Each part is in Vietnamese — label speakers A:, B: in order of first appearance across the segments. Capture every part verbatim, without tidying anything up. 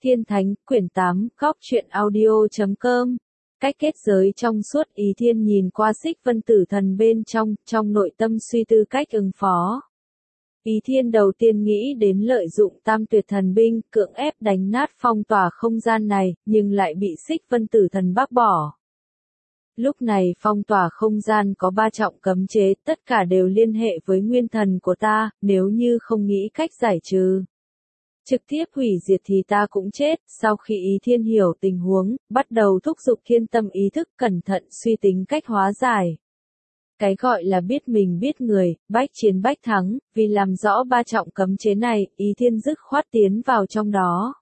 A: Thiên Thánh, quyển tám, góc truyện audio chấm com. Cách kết giới trong suốt. Ý Thiên nhìn qua Xích Vân Tử Thần bên trong, trong nội tâm suy tư cách ứng phó. Ý Thiên đầu tiên nghĩ đến lợi dụng Tam Tuyệt Thần binh, cưỡng ép đánh nát phong tỏa không gian này, nhưng lại bị Xích Vân Tử Thần bác bỏ. Lúc này phong tỏa không gian có ba trọng cấm chế, tất cả đều liên hệ với nguyên thần của ta, nếu như không nghĩ cách giải trừ, trực tiếp hủy diệt thì ta cũng chết. Sau khi Ý Thiên hiểu tình huống, bắt đầu thúc giục thiên tâm ý thức cẩn thận suy tính cách hóa giải. Cái gọi là biết mình biết người, bách chiến bách thắng, vì làm rõ ba trọng cấm chế này, Ý Thiên dứt khoát tiến vào trong đó.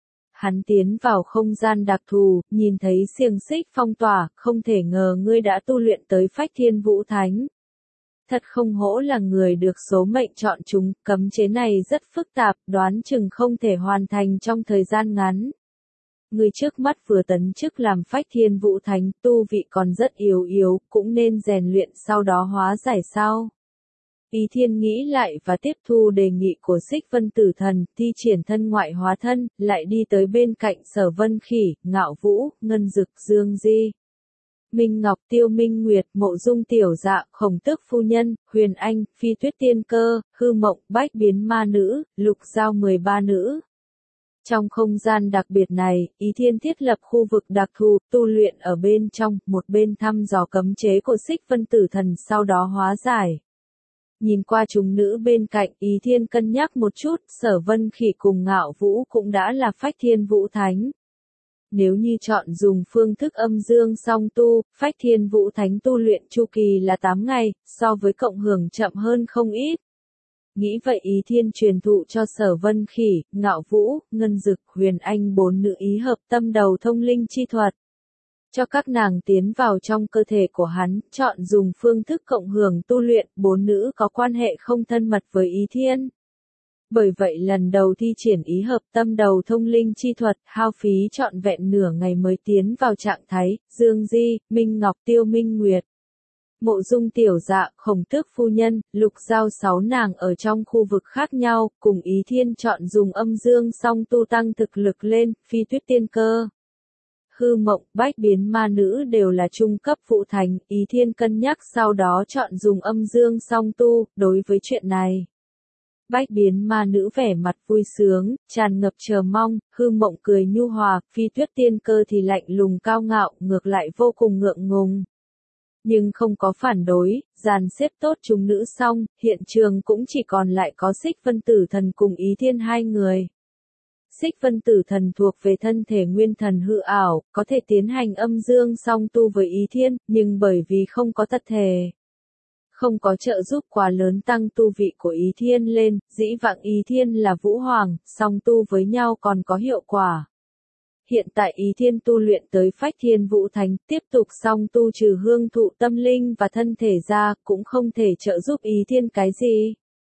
A: Hắn tiến vào không gian đặc thù, nhìn thấy xiềng xích phong tỏa, không thể ngờ ngươi đã tu luyện tới Phách Thiên Vũ Thánh. Thật không hổ là người được số mệnh chọn chúng, cấm chế này rất phức tạp, đoán chừng không thể hoàn thành trong thời gian ngắn. Người trước mắt vừa tấn chức làm Phách Thiên Vũ Thánh, tu vị còn rất yếu yếu, cũng nên rèn luyện sau đó hóa giải sau. Ý Thiên nghĩ lại và tiếp thu đề nghị của Xích Vân Tử Thần, thi triển thân ngoại hóa thân, lại đi tới bên cạnh Sở Vân Khỉ, Ngạo Vũ, Ngân Dực, Dương Di, Minh Ngọc, Tiêu Minh Nguyệt, Mộ Dung Tiểu Dạ, Khổng Tước Phu Nhân, Huyền Anh, Phi Tuyết Tiên Cơ, Hư Mộng, Bách Biến Ma Nữ, Lục Giao mười ba Nữ. Trong không gian đặc biệt này, Ý Thiên thiết lập khu vực đặc thù, tu luyện ở bên trong, một bên thăm dò cấm chế của Xích Vân Tử Thần sau đó hóa giải. Nhìn qua chúng nữ bên cạnh, Ý Thiên cân nhắc một chút, Sở Vân Khỉ cùng Ngạo Vũ cũng đã là Phách Thiên Vũ Thánh. Nếu như chọn dùng phương thức âm dương song tu, Phách Thiên Vũ Thánh tu luyện chu kỳ là tám ngày, so với cộng hưởng chậm hơn không ít. Nghĩ vậy Ý Thiên truyền thụ cho Sở Vân Khỉ, Ngạo Vũ, Ngân Dực, Huyền Anh bốn nữ ý hợp tâm đầu thông linh chi thuật. Cho các nàng tiến vào trong cơ thể của hắn, chọn dùng phương thức cộng hưởng tu luyện, bốn nữ có quan hệ không thân mật với Ý Thiên. Bởi vậy lần đầu thi triển ý hợp tâm đầu thông linh chi thuật, hao phí trọn vẹn nửa ngày mới tiến vào trạng thái. Dương Di, Minh Ngọc, Tiêu Minh Nguyệt, Mộ Dung Tiểu Dạ, Khổng Tước Phu Nhân, Lục Giao sáu nàng ở trong khu vực khác nhau, cùng Ý Thiên chọn dùng âm dương song tu tăng thực lực lên. Phi Tuyết Tiên Cơ, Hư Mộng, Bách Biến Ma Nữ đều là trung cấp vũ thánh, Ý Thiên cân nhắc sau đó chọn dùng âm dương song tu. Đối với chuyện này, Bách Biến Ma Nữ vẻ mặt vui sướng, tràn ngập chờ mong, Hư Mộng cười nhu hòa, Phi Tuyết Tiên Cơ thì lạnh lùng cao ngạo, ngược lại vô cùng ngượng ngùng. Nhưng không có phản đối, dàn xếp tốt chúng nữ xong, hiện trường cũng chỉ còn lại có Xích Vân Tử Thần cùng Ý Thiên hai người. Xích Vân Tử Thần thuộc về thân thể nguyên thần hư ảo, có thể tiến hành âm dương song tu với Ý Thiên, nhưng bởi vì không có thật thể, không có trợ giúp quá lớn tăng tu vị của Ý Thiên lên, dĩ vãng Ý Thiên là Vũ Hoàng, song tu với nhau còn có hiệu quả. Hiện tại Ý Thiên tu luyện tới Phách Thiên Vũ Thánh, tiếp tục song tu trừ hương thụ tâm linh và thân thể ra, cũng không thể trợ giúp Ý Thiên cái gì.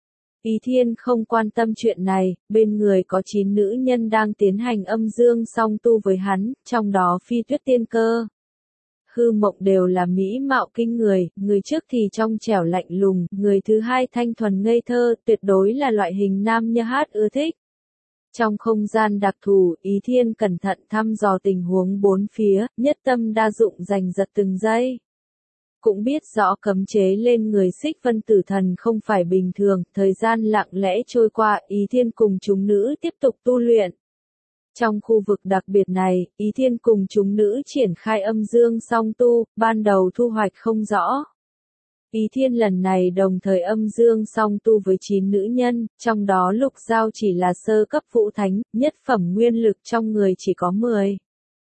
A: Ý Thiên không quan tâm chuyện này, bên người có chín nữ nhân đang tiến hành âm dương song tu với hắn, trong đó Phi Tuyết Tiên Cơ, Hư Mộng đều là mỹ mạo kinh người, người trước thì trong trẻo lạnh lùng, người thứ hai thanh thuần ngây thơ, tuyệt đối là loại hình nam như hát ưa thích. Trong không gian đặc thù, Ý Thiên cẩn thận thăm dò tình huống bốn phía, nhất tâm đa dụng giành giật từng giây. Cũng biết rõ cấm chế lên người Xích Vân Tử Thần không phải bình thường, thời gian lặng lẽ trôi qua, Ý Thiên cùng chúng nữ tiếp tục tu luyện. Trong khu vực đặc biệt này, Ý Thiên cùng chúng nữ triển khai âm dương song tu, ban đầu thu hoạch không rõ. Ý Thiên lần này đồng thời âm dương song tu với chín nữ nhân, trong đó Lục Giao chỉ là sơ cấp vũ thánh, nhất phẩm nguyên lực trong người chỉ có mười.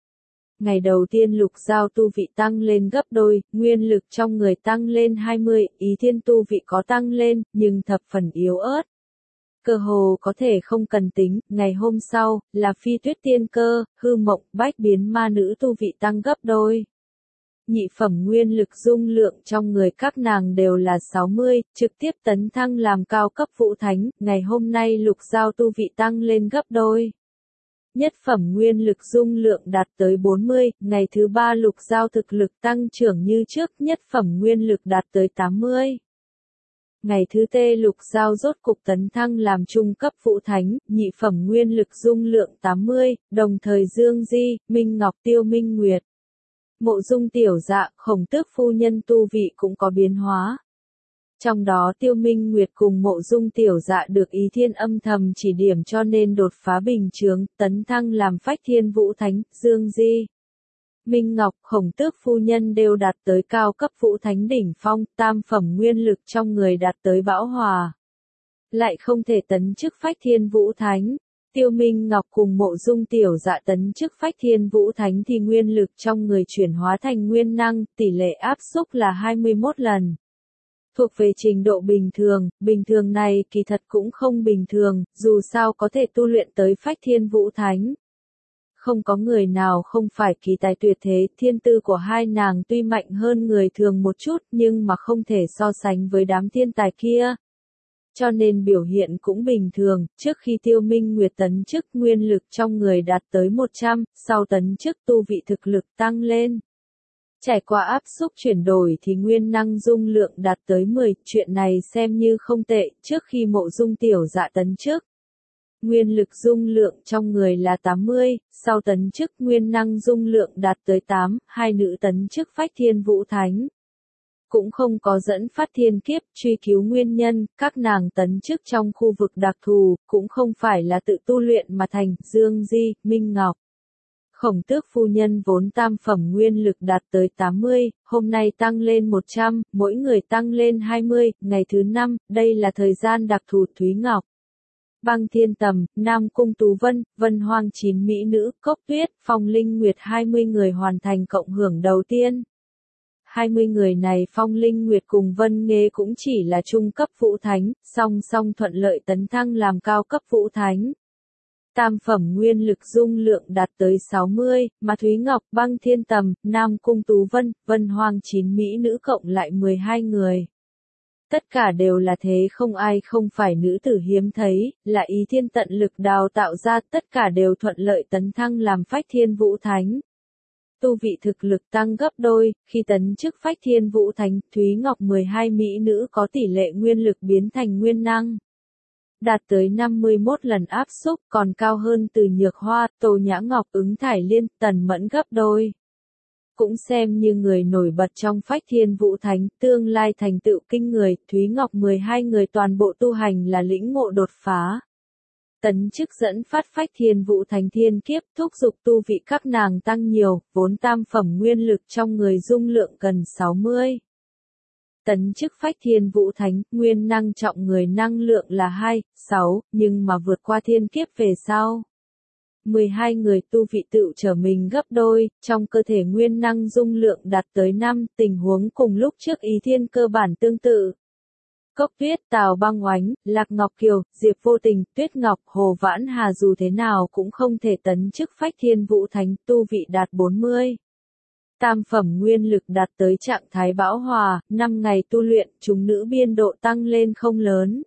A: Ngày đầu tiên Lục Giao tu vị tăng lên gấp đôi, nguyên lực trong người tăng lên hai mươi, Ý Thiên tu vị có tăng lên, nhưng thập phần yếu ớt. Cơ hồ có thể không cần tính, ngày hôm sau, là Phi Tuyết Tiên Cơ, Hư Mộng, Bách Biến Ma Nữ tu vị tăng gấp đôi. Nhị phẩm nguyên lực dung lượng trong người các nàng đều là sáu mươi, trực tiếp tấn thăng làm cao cấp vũ thánh, ngày hôm nay Lục Giao tu vị tăng lên gấp đôi. Nhất phẩm nguyên lực dung lượng đạt tới bốn mươi, ngày thứ ba Lục Giao thực lực tăng trưởng như trước, nhất phẩm nguyên lực đạt tới tám mươi. Ngày thứ tê Lục Giao rốt cục tấn thăng làm trung cấp vũ thánh, nhị phẩm nguyên lực dung lượng tám mươi, đồng thời Dương Di, Minh Ngọc Tiêu Minh Nguyệt. Mộ Dung tiểu dạ, Khổng Tước phu nhân tu vị cũng có biến hóa. Trong đó Tiêu Minh Nguyệt cùng Mộ Dung tiểu dạ được Ý Thiên âm thầm chỉ điểm cho nên đột phá bình chướng, tấn thăng làm Phách Thiên Vũ Thánh, Dương Di. Minh Ngọc, Khổng Tước phu nhân đều đạt tới cao cấp vũ thánh đỉnh phong, tam phẩm nguyên lực trong người đạt tới bão hòa. Lại không thể tấn chức Phách Thiên Vũ Thánh. Tiêu Minh Ngọc cùng Mộ Dung tiểu dạ tấn chức Phách Thiên Vũ Thánh thì nguyên lực trong người chuyển hóa thành nguyên năng, tỷ lệ áp xúc là hai mươi mốt lần. Thuộc về trình độ bình thường, bình thường này kỳ thật cũng không bình thường, dù sao có thể tu luyện tới Phách Thiên Vũ Thánh. Không có người nào không phải kỳ tài tuyệt thế, thiên tư của hai nàng tuy mạnh hơn người thường một chút nhưng mà không thể so sánh với đám thiên tài kia. Cho nên biểu hiện cũng bình thường, trước khi Tiêu Minh Nguyệt tấn chức nguyên lực trong người đạt tới một trăm, sau tấn chức tu vị thực lực tăng lên. Trải qua áp xúc chuyển đổi thì nguyên năng dung lượng đạt tới mười, chuyện này xem như không tệ, trước khi Mộ Dung tiểu dạ tấn chức. Nguyên lực dung lượng trong người là tám mươi, sau tấn chức nguyên năng dung lượng đạt tới tám, hai nữ tấn chức Phách Thiên Vũ Thánh. Cũng không có dẫn phát thiên kiếp truy cứu nguyên nhân, các nàng tấn chức trong khu vực đặc thù, cũng không phải là tự tu luyện mà thành, Dương Di, Minh Ngọc. Khổng Tước phu nhân vốn tam phẩm nguyên lực đạt tới tám mươi, hôm nay tăng lên một trăm, mỗi người tăng lên hai mươi, ngày thứ năm, đây là thời gian đặc thù Thúy Ngọc. Băng Thiên Tầm, Nam Cung Tú Vân, Vân Hoang chín mỹ nữ, Cốc Tuyết, Phong Linh Nguyệt hai mươi người hoàn thành cộng hưởng đầu tiên. hai mươi người này Phong Linh Nguyệt cùng Vân Nghê cũng chỉ là trung cấp vũ thánh, song song thuận lợi tấn thăng làm cao cấp vũ thánh. Tam phẩm nguyên lực dung lượng đạt tới sáu mươi, mà Thúy Ngọc, Băng Thiên Tầm, Nam Cung Tú Vân, Vân Hoang chín mỹ nữ cộng lại mười hai người. Tất cả đều là thế không ai không phải nữ tử hiếm thấy, là Ý Thiên tận lực đào tạo ra, tất cả đều thuận lợi tấn thăng làm Phách Thiên Vũ Thánh. Tu vị thực lực tăng gấp đôi, khi tấn chức Phách Thiên Vũ Thánh, Thúy Ngọc mười hai mỹ nữ có tỷ lệ nguyên lực biến thành nguyên năng. Đạt tới năm mươi mốt lần áp xúc, còn cao hơn từ Nhược Hoa, Tô Nhã Ngọc, Ứng Thải Liên, Tần Mẫn gấp đôi. Cũng xem như người nổi bật trong Phách Thiên Vũ Thánh, tương lai thành tựu kinh người, Thúy Ngọc mười hai người toàn bộ tu hành là lĩnh ngộ đột phá. Tấn chức dẫn phát Phách Thiên Vũ Thánh thiên kiếp, thúc giục tu vị các nàng tăng nhiều, vốn tam phẩm nguyên lực trong người dung lượng gần sáu mươi. Tấn chức Phách Thiên Vũ Thánh, nguyên năng trọng người năng lượng là hai, sáu, nhưng mà vượt qua thiên kiếp về sau. mười hai người tu vị tự trở mình gấp đôi, trong cơ thể nguyên năng dung lượng đạt tới năm, tình huống cùng lúc trước Ý Thiên cơ bản tương tự. Cốc Tuyết, Tào Băng Oánh, Lạc Ngọc Kiều, Diệp Vô Tình, Tuyết Ngọc, Hồ Vãn Hà dù thế nào cũng không thể tấn chức Phách Thiên Vũ Thánh, tu vị đạt bốn mươi. Tam phẩm nguyên lực đạt tới trạng thái bão hòa, năm ngày tu luyện, chúng nữ biên độ tăng lên không lớn.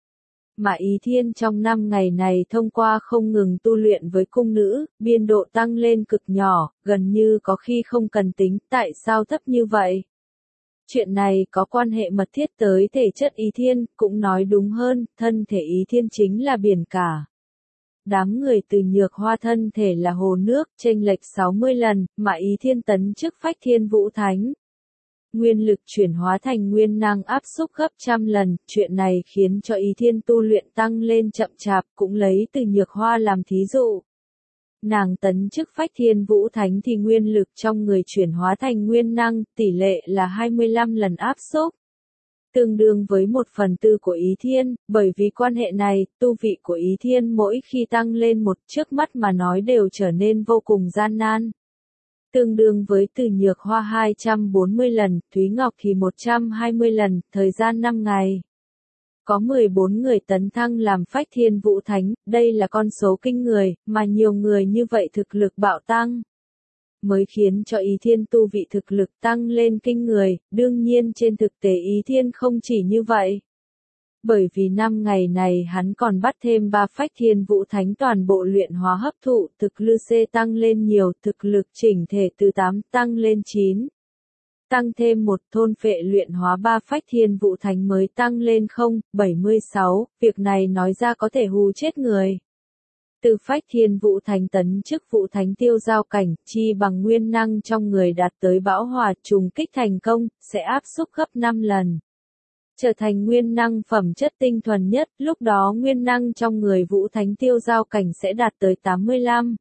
A: Mà Ý Thiên trong năm ngày này thông qua không ngừng tu luyện với cung nữ, biên độ tăng lên cực nhỏ, gần như có khi không cần tính, tại sao thấp như vậy? Chuyện này có quan hệ mật thiết tới thể chất Ý Thiên, cũng nói đúng hơn, thân thể Ý Thiên chính là biển cả. Đám người từ Nhược Hoa thân thể là hồ nước, chênh lệch sáu mươi lần, mà Ý Thiên tấn chức Phách Thiên Vũ Thánh. Nguyên lực chuyển hóa thành nguyên năng áp xúc gấp trăm lần, chuyện này khiến cho Ý Thiên tu luyện tăng lên chậm chạp, cũng lấy từ Nhược Hoa làm thí dụ. Nàng tấn chức Phách Thiên Vũ Thánh thì nguyên lực trong người chuyển hóa thành nguyên năng, tỷ lệ là hai mươi lăm lần áp xúc. Tương đương với một phần tư của Ý Thiên, bởi vì quan hệ này, tu vị của Ý Thiên mỗi khi tăng lên một trước mắt mà nói đều trở nên vô cùng gian nan. Tương đương với từ Nhược Hoa hai trăm bốn mươi lần, Thúy Ngọc thì một trăm hai mươi lần, thời gian năm ngày. Có mười bốn người tấn thăng làm Phách Thiên Vũ Thánh, đây là con số kinh người, mà nhiều người như vậy thực lực bạo tăng. Mới khiến cho Ý Thiên tu vị thực lực tăng lên kinh người, đương nhiên trên thực tế Ý Thiên không chỉ như vậy. Bởi vì năm ngày này hắn còn bắt thêm ba Phách Thiên Vũ Thánh toàn bộ luyện hóa hấp thụ, thực lực C tăng lên nhiều, thực lực chỉnh thể từ tám tăng lên chín. tăng thêm một thôn phệ luyện hóa ba phách thiên vũ thánh mới tăng lên không phẩy bảy mươi sáu, việc này nói ra có thể hù chết người. Từ phách thiên vũ thánh tấn chức vũ thánh tiêu giao cảnh, chi bằng nguyên năng trong người đạt tới bão hòa trùng kích thành công, sẽ áp xúc gấp năm lần. Trở thành nguyên năng phẩm chất tinh thuần nhất, lúc đó nguyên năng trong người vũ thánh tiêu giao cảnh sẽ đạt tới tám mươi lăm.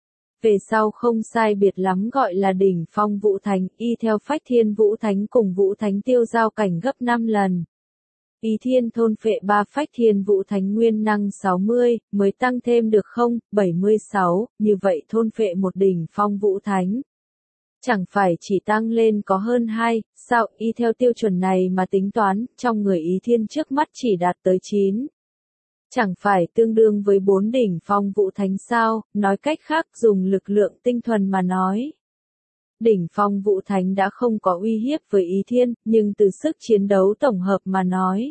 A: Về sau không sai biệt lắm gọi là đỉnh phong vũ thánh, y theo phách thiên vũ thánh cùng vũ thánh tiêu giao cảnh gấp năm lần. Ý thiên thôn phệ ba phách thiên vũ thánh nguyên năng sáu mươi, mới tăng thêm được không phẩy bảy mươi sáu, như vậy thôn phệ một đỉnh phong vũ thánh. Chẳng phải chỉ tăng lên có hơn hai, sao y theo tiêu chuẩn này mà tính toán, trong người Ý thiên trước mắt chỉ đạt tới chín. Chẳng phải tương đương với bốn đỉnh phong vũ thánh sao, nói cách khác dùng lực lượng tinh thuần mà nói. Đỉnh phong vũ thánh đã không có uy hiếp với Ý thiên, nhưng từ sức chiến đấu tổng hợp mà nói.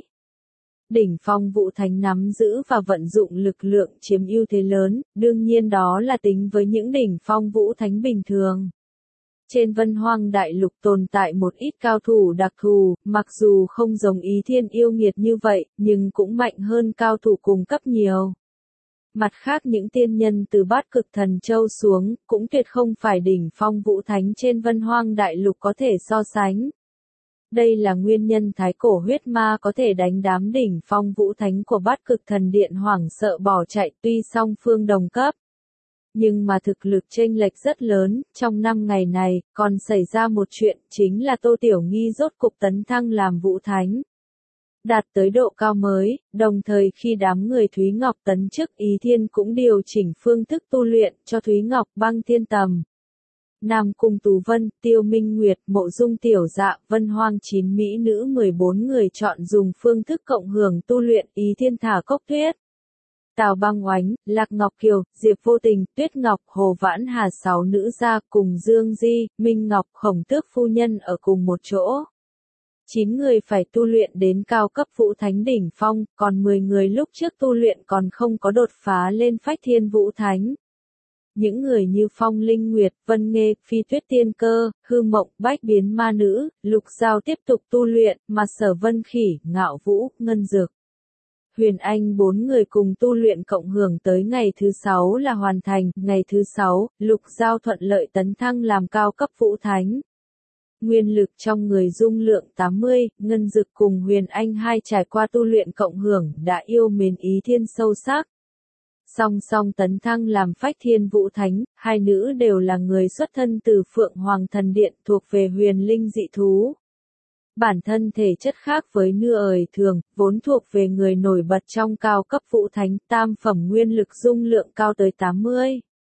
A: Đỉnh phong vũ thánh nắm giữ và vận dụng lực lượng chiếm ưu thế lớn, đương nhiên đó là tính với những đỉnh phong vũ thánh bình thường. Trên Vân Hoang Đại Lục tồn tại một ít cao thủ đặc thù, mặc dù không giống Ý thiên yêu nghiệt như vậy, nhưng cũng mạnh hơn cao thủ cùng cấp nhiều. Mặt khác những tiên nhân từ Bát Cực Thần Châu xuống, cũng tuyệt không phải đỉnh phong vũ thánh trên Vân Hoang Đại Lục có thể so sánh. Đây là nguyên nhân thái cổ huyết ma có thể đánh đám đỉnh phong vũ thánh của Bát Cực Thần Điện hoảng sợ bỏ chạy, tuy song phương đồng cấp. Nhưng mà thực lực chênh lệch rất lớn, trong năm ngày này, còn xảy ra một chuyện, chính là Tô Tiểu Nghi rốt cục tấn thăng làm vũ thánh. Đạt tới độ cao mới, đồng thời khi đám người Thúy Ngọc tấn chức Ý thiên cũng điều chỉnh phương thức tu luyện cho Thúy Ngọc băng thiên tầm. Nam Cung Tú Vân, Tiêu Minh Nguyệt, Mộ Dung Tiểu Dạ, Vân Hoang chín mỹ nữ mười bốn người chọn dùng phương thức cộng hưởng tu luyện Ý thiên thả cốc tuyết. Tào Băng Oánh, Lạc Ngọc Kiều, Diệp Vô Tình, Tuyết Ngọc, Hồ Vãn Hà sáu nữ gia cùng Dương Di, Minh Ngọc, Khổng Tước phu nhân ở cùng một chỗ. chín người phải tu luyện đến cao cấp vũ thánh đỉnh phong, còn mười người lúc trước tu luyện còn không có đột phá lên phách thiên vũ thánh. Những người như Phong Linh Nguyệt, Vân Nghê, Phi Tuyết Tiên Cơ, Hư Mộng, Bách Biến Ma Nữ, Lục Giao tiếp tục tu luyện, mà Sở Vân Khỉ, Ngạo Vũ, Ngân Dược. Huyền Anh bốn người cùng tu luyện cộng hưởng tới ngày thứ sáu là hoàn thành, ngày thứ sáu, Lục Giao thuận lợi tấn thăng làm cao cấp vũ thánh. Nguyên lực trong người dung lượng tám mươi, Ngân Dực cùng Huyền Anh hai trải qua tu luyện cộng hưởng đã yêu mến Ý thiên sâu sắc. Song song tấn thăng làm phách thiên vũ thánh, hai nữ đều là người xuất thân từ Phượng Hoàng Thần Điện thuộc về huyền linh dị thú. Bản thân thể chất khác với nưa ời thường, vốn thuộc về người nổi bật trong cao cấp vũ thánh, tam phẩm nguyên lực dung lượng cao tới tám mươi.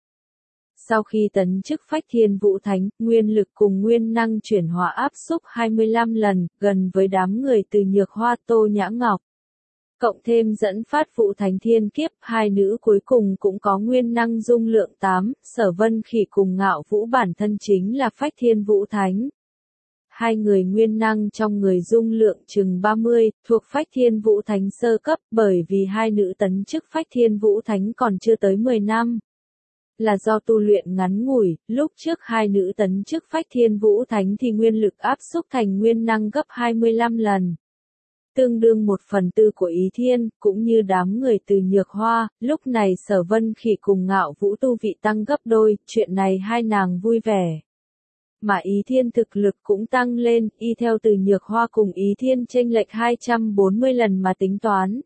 A: Sau khi tấn chức phách thiên vũ thánh, nguyên lực cùng nguyên năng chuyển hóa áp xúc hai mươi lăm lần, gần với đám người từ Nhược Hoa Tô Nhã Ngọc. Cộng thêm dẫn phát vũ thánh thiên kiếp, hai nữ cuối cùng cũng có nguyên năng dung lượng tám, Sở Vân Khỉ cùng Ngạo Vũ bản thân chính là phách thiên vũ thánh. Hai người nguyên năng trong người dung lượng chừng ba mươi, thuộc phách thiên vũ thánh sơ cấp, bởi vì hai nữ tấn chức phách thiên vũ thánh còn chưa tới mười năm. Là do tu luyện ngắn ngủi, lúc trước hai nữ tấn chức phách thiên vũ thánh thì nguyên lực áp xúc thành nguyên năng gấp hai mươi lăm lần. Tương đương một phần tư của Ý thiên, cũng như đám người từ Nhược Hoa, lúc này Sở Vân Khỉ cùng Ngạo Vũ tu vị tăng gấp đôi, chuyện này hai nàng vui vẻ. Mà Ý thiên thực lực cũng tăng lên, y theo từ Nhược Hoa cùng Ý thiên chênh lệch hai trăm bốn mươi lần mà tính toán.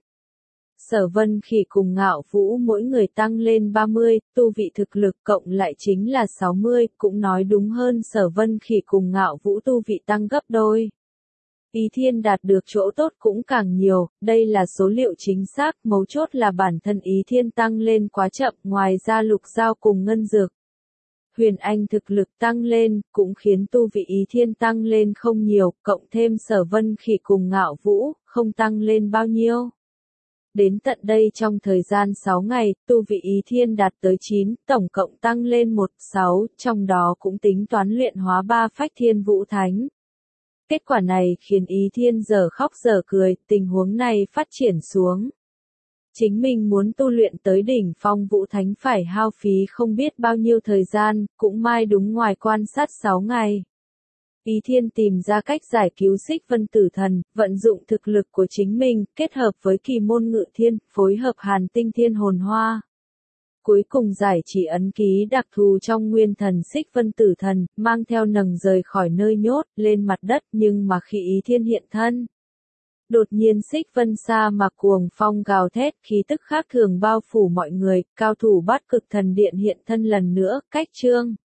A: Sở Vân Khỉ cùng Ngạo Vũ mỗi người tăng lên ba mươi, tu vị thực lực cộng lại chính là sáu mươi, cũng nói đúng hơn Sở Vân Khỉ cùng Ngạo Vũ tu vị tăng gấp đôi. Ý thiên đạt được chỗ tốt cũng càng nhiều, đây là số liệu chính xác, mấu chốt là bản thân Ý thiên tăng lên quá chậm, ngoài ra Lục Giao cùng Ngân Dược. Huyền Anh thực lực tăng lên, cũng khiến tu vị Ý thiên tăng lên không nhiều, cộng thêm Sở Vân Khỉ cùng Ngạo Vũ, không tăng lên bao nhiêu. Đến tận đây trong thời gian sáu ngày, tu vị Ý thiên đạt tới chín, tổng cộng tăng lên một, sáu, trong đó cũng tính toán luyện hóa ba phách thiên vũ thánh. Kết quả này khiến Ý thiên giờ khóc giờ cười, tình huống này phát triển xuống. Chính mình muốn tu luyện tới đỉnh phong vũ thánh phải hao phí không biết bao nhiêu thời gian, cũng may đúng ngoài quan sát sáu ngày. Ý Thiên tìm ra cách giải cứu Xích Vân Tử Thần, vận dụng thực lực của chính mình, kết hợp với Kỳ Môn Ngự Thiên, phối hợp Hàn Tinh Thiên Hồn Hoa. Cuối cùng giải chỉ ấn ký đặc thù trong nguyên thần Xích Vân Tử Thần, mang theo nầng rời khỏi nơi nhốt, lên mặt đất, nhưng mà khi Ý Thiên hiện thân, đột nhiên Xích Vân Sa Mạc cuồng phong gào thét, khí tức khác thường bao phủ mọi người, cao thủ Bát Cực Thần Điện hiện thân lần nữa, cách chương